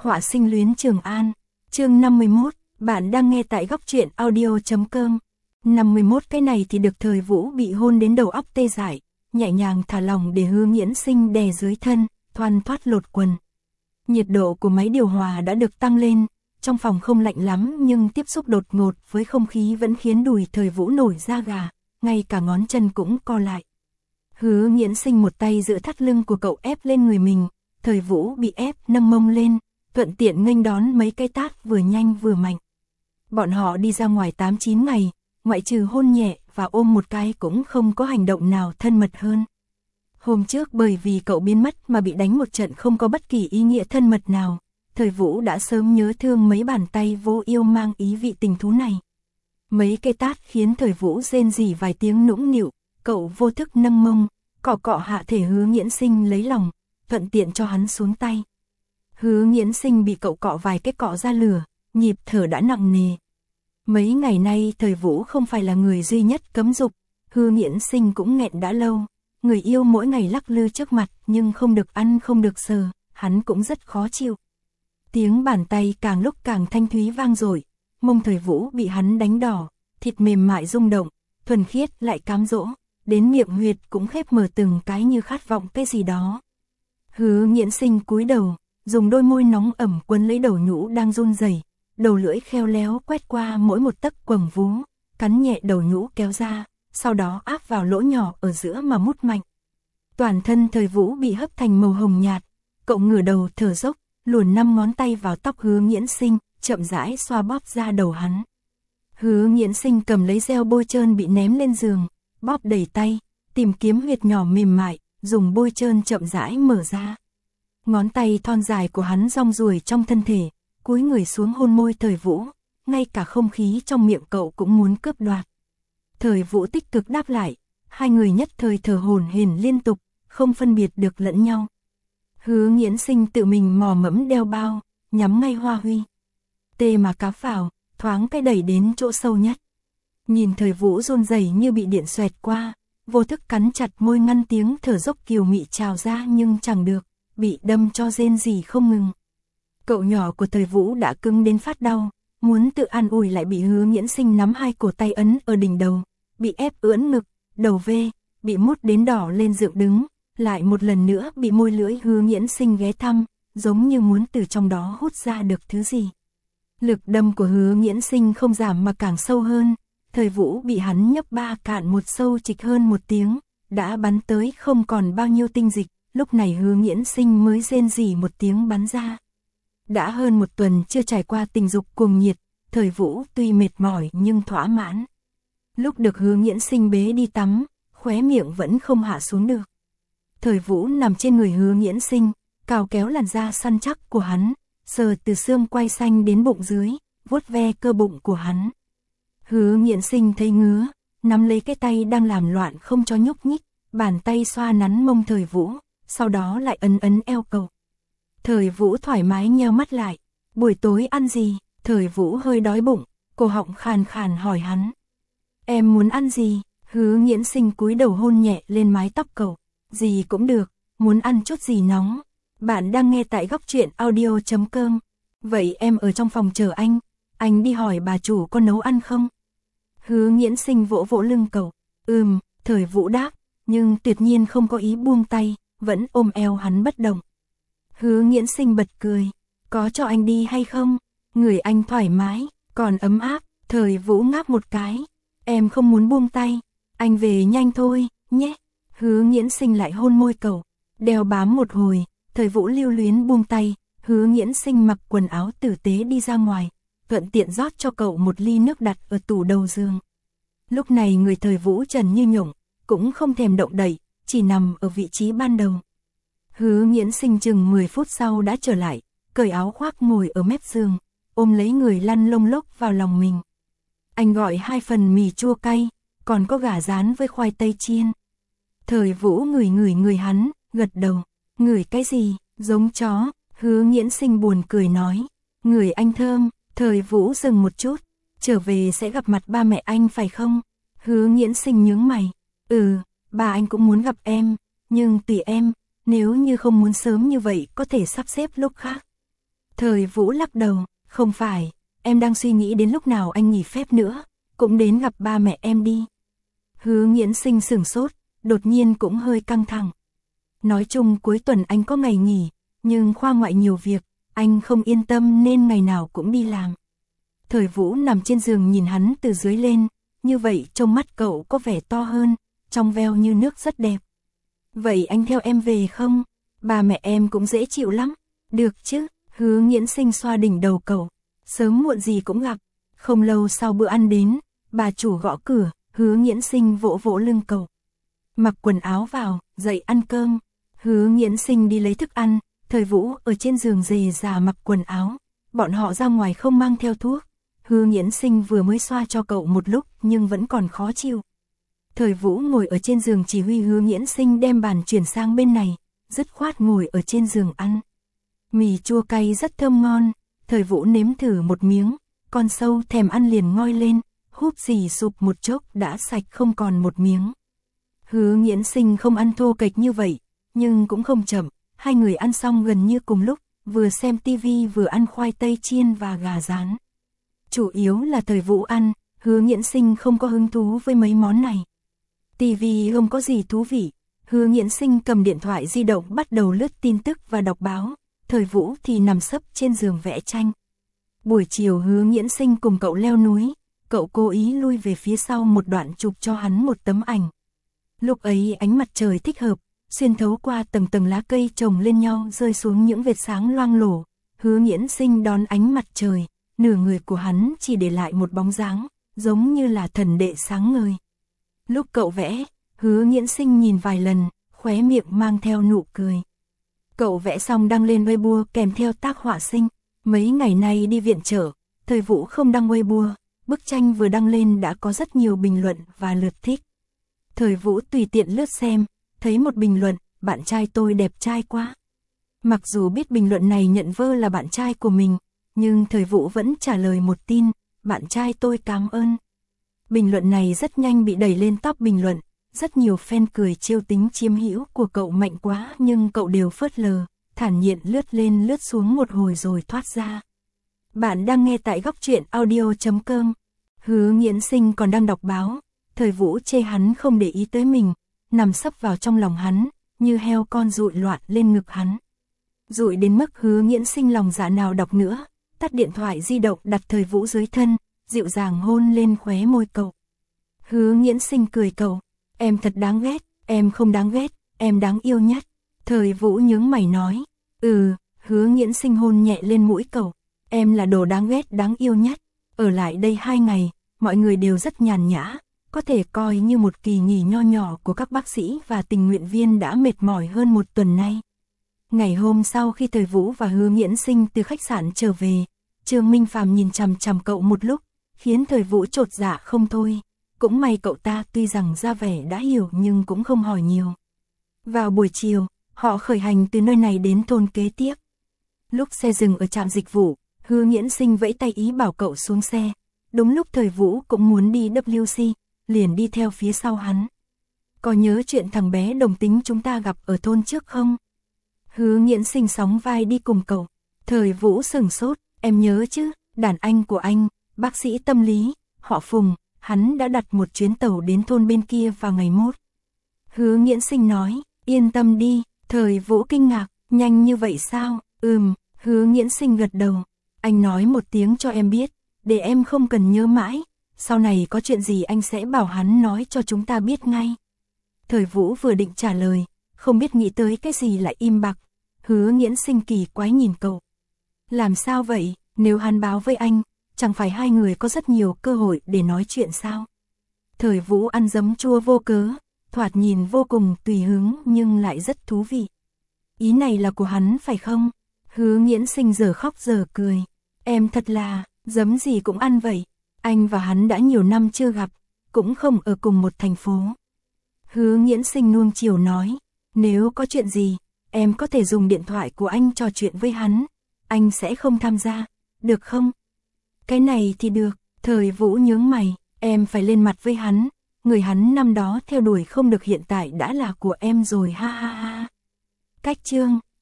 Họa sinh luyến Trường An, chương 51, bạn đang nghe tại góc truyện audio.com. 51 cái này thì được Thời Vũ bị hôn đến đầu óc tê dại, nhẹ nhàng thả lỏng để Hứa Nghiễn Sinh đè dưới thân, thoăn thoắt lột quần. Nhiệt độ của máy điều hòa đã được tăng lên, trong phòng không lạnh lắm nhưng tiếp xúc đột ngột với không khí vẫn khiến đùi Thời Vũ nổi da gà, ngay cả ngón chân cũng co lại. Hứa Nghiễn Sinh một tay giữ thắt lưng của cậu ép lên người mình, Thời Vũ bị ép nâng mông lên, thuận tiện nghênh đón mấy cái tát vừa nhanh vừa mạnh. Bọn họ đi ra ngoài 8-9 ngày, ngoại trừ hôn nhẹ và ôm một cái cũng không có hành động nào thân mật hơn. Hôm trước bởi vì cậu biến mất mà bị đánh một trận không có bất kỳ ý nghĩa thân mật nào, Thời Vũ đã sớm nhớ thương mấy bàn tay vô yêu mang ý vị tình thú này. Mấy cái tát khiến Thời Vũ rên rỉ vài tiếng nũng nịu, cậu vô thức nâng mông, cọ cọ hạ thể Hứa Nghiễn Sinh lấy lòng, thuận tiện cho hắn xuống tay. Hứa Nghiễn Sinh bị cậu cọ vài cái cọ ra lửa, nhịp thở đã nặng nề. Mấy ngày nay Thời Vũ không phải là người duy nhất cấm dục, Hứa Nghiễn Sinh cũng nghẹn đã lâu. Người yêu mỗi ngày lắc lư trước mặt nhưng không được ăn không được sờ, hắn cũng rất khó chịu. Tiếng bàn tay càng lúc càng thanh thúy vang dội, mông Thời Vũ bị hắn đánh đỏ, thịt mềm mại rung động, thuần khiết lại cám dỗ, đến miệng huyệt cũng khép mở từng cái như khát vọng cái gì đó. Hứa Nghiễn Sinh cúi đầu, dùng đôi môi nóng ẩm quấn lấy đầu nhũ đang run rẩy, đầu lưỡi khéo léo quét qua mỗi một tấc quầng vú, cắn nhẹ đầu nhũ kéo ra, sau đó áp vào lỗ nhỏ ở giữa mà mút mạnh. Toàn thân Thời Vũ bị hấp thành màu hồng nhạt, cậu ngửa đầu thở dốc, luồn 5 ngón tay vào tóc Hứa Nghiễn Sinh, chậm rãi xoa bóp ra đầu hắn. Hứa Nghiễn Sinh cầm lấy gel bôi trơn bị ném lên giường, bóp đầy tay, tìm kiếm huyệt nhỏ mềm mại, dùng bôi trơn chậm rãi mở ra. Ngón tay thon dài của hắn rong ruổi trong thân thể, cúi người xuống hôn môi Thời Vũ, ngay cả không khí trong miệng cậu cũng muốn cướp đoạt. Thời Vũ tích cực đáp lại, hai người nhất thời thở hổn hển liên tục, không phân biệt được lẫn nhau. Hứa Nghiễn Sinh tự mình mò mẫm đeo bao, nhắm ngay Hoa Huy. Tê mà cá vào, thoáng cái đẩy đến chỗ sâu nhất. Nhìn Thời Vũ run rẩy như bị điện xoẹt qua, vô thức cắn chặt môi ngăn tiếng thở dốc kiều mị trào ra nhưng chẳng được, bị đâm cho rên rỉ không ngừng. Cậu nhỏ của Thời Vũ đã cứng đến phát đau, muốn tự an ủi lại bị Hứa Nghiễn Sinh nắm hai cổ tay ấn ở đỉnh đầu, bị ép ưỡn ngực, đầu vê, bị mút đến đỏ lên dựng đứng, lại một lần nữa bị môi lưỡi Hứa Nghiễn Sinh ghé thăm, giống như muốn từ trong đó hút ra được thứ gì. Lực đâm của Hứa Nghiễn Sinh không giảm mà càng sâu hơn, Thời Vũ bị hắn nhấp ba cạn một sâu trịch hơn một tiếng, đã bắn tới không còn bao nhiêu tinh dịch, lúc này Hứa Nghiễn Sinh mới rên rỉ một tiếng bắn ra. Đã hơn một tuần chưa trải qua tình dục cuồng nhiệt, Thời Vũ tuy mệt mỏi nhưng thỏa mãn. Lúc được Hứa Nghiễn Sinh bế đi tắm, khóe miệng vẫn không hạ xuống được. Thời Vũ nằm trên người Hứa Nghiễn Sinh, cào kéo làn da săn chắc của hắn, sờ từ xương quai xanh đến bụng dưới, vuốt ve cơ bụng của hắn. Hứa Nghiễn Sinh thấy ngứa, nắm lấy cái tay đang làm loạn không cho nhúc nhích, bàn tay xoa nắn mông Thời Vũ, sau đó lại ấn ấn eo cậu. Thời Vũ thoải mái nheo mắt lại, buổi tối ăn gì? Thời Vũ hơi đói bụng, cổ họng khàn khàn hỏi hắn. Em muốn ăn gì? Hứa Nghiễn Sinh cúi đầu hôn nhẹ lên mái tóc cậu. Gì cũng được, muốn ăn chút gì nóng. Bạn đang nghe tại góc truyện audio.com. Vậy em ở trong phòng chờ anh đi hỏi bà chủ có nấu ăn không? Hứa Nghiễn Sinh vỗ vỗ lưng cậu. Thời Vũ đáp, nhưng tuyệt nhiên không có ý buông tay, vẫn ôm eo hắn bất động. Hứa Nghiễn Sinh bật cười, có cho anh đi hay không? Người anh thoải mái, còn ấm áp. Thời Vũ ngáp một cái, em không muốn buông tay, anh về nhanh thôi, nhé. Hứa Nghiễn Sinh lại hôn môi cậu, đeo bám một hồi, Thời Vũ lưu luyến buông tay, Hứa Nghiễn Sinh mặc quần áo tử tế đi ra ngoài, thuận tiện rót cho cậu một ly nước đặt ở tủ đầu giường. Lúc này người Thời Vũ trần như nhộng, cũng không thèm động đậy, chỉ nằm ở vị trí ban đầu. Hứa Nghiễn Sinh chừng 10 phút sau đã trở lại, cởi áo khoác ngồi ở mép giường, ôm lấy người lăn lông lốc vào lòng mình. Anh gọi 2 phần mì chua cay, còn có gà rán với khoai tây chiên. Thời Vũ ngửi người hắn, gật đầu. Ngửi cái gì? Giống chó. Hứa Nghiễn Sinh buồn cười nói. Ngửi anh thơm. Thời Vũ dừng một chút. Trở về sẽ gặp mặt ba mẹ anh phải không? Hứa Nghiễn Sinh nhướng mày. Ba anh cũng muốn gặp em, nhưng tùy em, nếu như không muốn sớm như vậy có thể sắp xếp lúc khác. Thời Vũ lắc đầu, không phải, em đang suy nghĩ đến lúc nào anh nghỉ phép nữa, cũng đến gặp ba mẹ em đi. Hứa Nghiễn Sinh sửng sốt, đột nhiên cũng hơi căng thẳng. Nói chung cuối tuần anh có ngày nghỉ, nhưng khoa ngoại nhiều việc, anh không yên tâm nên ngày nào cũng đi làm. Thời Vũ nằm trên giường nhìn hắn từ dưới lên, như vậy trông mắt cậu có vẻ to hơn, trong veo như nước rất đẹp. Vậy anh theo em về không? Ba mẹ em cũng dễ chịu lắm. Được chứ, Hứa Nghiễn Sinh xoa đỉnh đầu cậu. Sớm muộn gì cũng gặp. Không lâu sau bữa ăn đến, bà chủ gõ cửa, Hứa Nghiễn Sinh vỗ vỗ lưng cậu. Mặc quần áo vào, dậy ăn cơm. Hứa Nghiễn Sinh đi lấy thức ăn, Thời Vũ ở trên giường rề rà mặc quần áo. Bọn họ ra ngoài không mang theo thuốc. Hứa Nghiễn Sinh vừa mới xoa cho cậu một lúc nhưng vẫn còn khó chịu. Thời Vũ ngồi ở trên giường chỉ huy Hứa Nghiễn Sinh đem bàn chuyển sang bên này, dứt khoát ngồi ở trên giường ăn. Mì chua cay rất thơm ngon, Thời Vũ nếm thử một miếng, con sâu thèm ăn liền ngoi lên, húp xì sụp một chốc đã sạch không còn một miếng. Hứa Nghiễn Sinh không ăn thô kệch như vậy, nhưng cũng không chậm, hai người ăn xong gần như cùng lúc, vừa xem tivi vừa ăn khoai tây chiên và gà rán. Chủ yếu là Thời Vũ ăn, Hứa Nghiễn Sinh không có hứng thú với mấy món này. Tivi không có gì thú vị, Hứa Nghiễn Sinh cầm điện thoại di động bắt đầu lướt tin tức và đọc báo, Thời Vũ thì nằm sấp trên giường vẽ tranh. Buổi chiều Hứa Nghiễn Sinh cùng cậu leo núi, cậu cố ý lui về phía sau một đoạn chụp cho hắn một tấm ảnh. Lúc ấy ánh mặt trời thích hợp, xuyên thấu qua tầng tầng lá cây chồng lên nhau rơi xuống những vệt sáng loang lổ, Hứa Nghiễn Sinh đón ánh mặt trời, nửa người của hắn chỉ để lại một bóng dáng, giống như là thần đệ sáng ngời. Lúc cậu vẽ, Hứa Nghiễn Sinh nhìn vài lần, khóe miệng mang theo nụ cười. Cậu vẽ xong đăng lên Weibo kèm theo tác họa sinh. Mấy ngày nay đi viện trợ, Thời Vũ không đăng Weibo, bức tranh vừa đăng lên đã có rất nhiều bình luận và lượt thích. Thời Vũ tùy tiện lướt xem, thấy một bình luận, bạn trai tôi đẹp trai quá. Mặc dù biết bình luận này nhận vơ là bạn trai của mình, nhưng Thời Vũ vẫn trả lời một tin, bạn trai tôi cảm ơn. Bình luận này rất nhanh bị đẩy lên top bình luận, rất nhiều fan cười trêu tính chiếm hữu của cậu mạnh quá nhưng cậu đều phớt lờ, thản nhiên lướt lên lướt xuống một hồi rồi thoát ra. Bạn đang nghe tại góc truyện audio.com. Hứa Nghiễn Sinh còn đang đọc báo, Thời Vũ chê hắn không để ý tới mình, nằm sấp vào trong lòng hắn, như heo con dụi loạn lên ngực hắn. Dụi đến mức Hứa Nghiễn Sinh lòng dạ nào đọc nữa, tắt điện thoại di động đặt Thời Vũ dưới thân, dịu dàng hôn lên khóe môi cậu. Hứa Nghiễn Sinh cười cậu, em thật đáng ghét, em không đáng ghét, em đáng yêu nhất. Thời Vũ nhướng mày nói, Hứa Nghiễn Sinh hôn nhẹ lên mũi cậu, em là đồ đáng ghét đáng yêu nhất. Ở lại đây 2 ngày, mọi người đều rất nhàn nhã, có thể coi như một kỳ nghỉ nho nhỏ của các bác sĩ và tình nguyện viên đã mệt mỏi hơn một tuần nay. Ngày hôm sau khi Thời Vũ và Hứa Nghiễn Sinh từ khách sạn trở về, Trương Minh Phàm nhìn chằm chằm cậu một lúc, khiến Thời Vũ chột dạ không thôi. Cũng may cậu ta tuy rằng ra vẻ đã hiểu nhưng cũng không hỏi nhiều. Vào buổi chiều, họ khởi hành từ nơi này đến thôn kế tiếp. Lúc xe dừng ở trạm dịch vụ, Hứa Nghiễn Sinh vẫy tay ý bảo cậu xuống xe. Đúng lúc Thời Vũ cũng muốn đi WC, liền đi theo phía sau hắn. Có nhớ chuyện thằng bé đồng tính chúng ta gặp ở thôn trước không? Hứa Nghiễn Sinh sóng vai đi cùng cậu. Thời Vũ sửng sốt, em nhớ chứ, đàn anh của anh, bác sĩ tâm lý, họ Phùng, hắn đã đặt một chuyến tàu đến thôn bên kia vào ngày mốt. Hứa Nghiễn Sinh nói, yên tâm đi. Thời Vũ kinh ngạc, nhanh như vậy sao? Hứa Nghiễn Sinh gật đầu. Anh nói một tiếng cho em biết, để em không cần nhớ mãi, sau này có chuyện gì anh sẽ bảo hắn nói cho chúng ta biết ngay. Thời Vũ vừa định trả lời, không biết nghĩ tới cái gì lại im bặt. Hứa Nghiễn Sinh kỳ quái nhìn cậu. Làm sao vậy, nếu hắn báo với anh, chẳng phải hai người có rất nhiều cơ hội để nói chuyện sao? Thời Vũ ăn giấm chua vô cớ, thoạt nhìn vô cùng tùy hứng nhưng lại rất thú vị. Ý này là của hắn phải không? Hứa Nghiễn Sinh giờ khóc giờ cười. Em thật là, giấm gì cũng ăn vậy. Anh và hắn đã nhiều năm chưa gặp, cũng không ở cùng một thành phố. Hứa Nghiễn Sinh nuông chiều nói, nếu có chuyện gì, em có thể dùng điện thoại của anh trò chuyện với hắn. Anh sẽ không tham gia, được không? Cái này thì được. Thời Vũ nhướng mày, em phải lên mặt với hắn. Người hắn năm đó theo đuổi không được hiện tại đã là của em rồi ha ha ha. Cách chương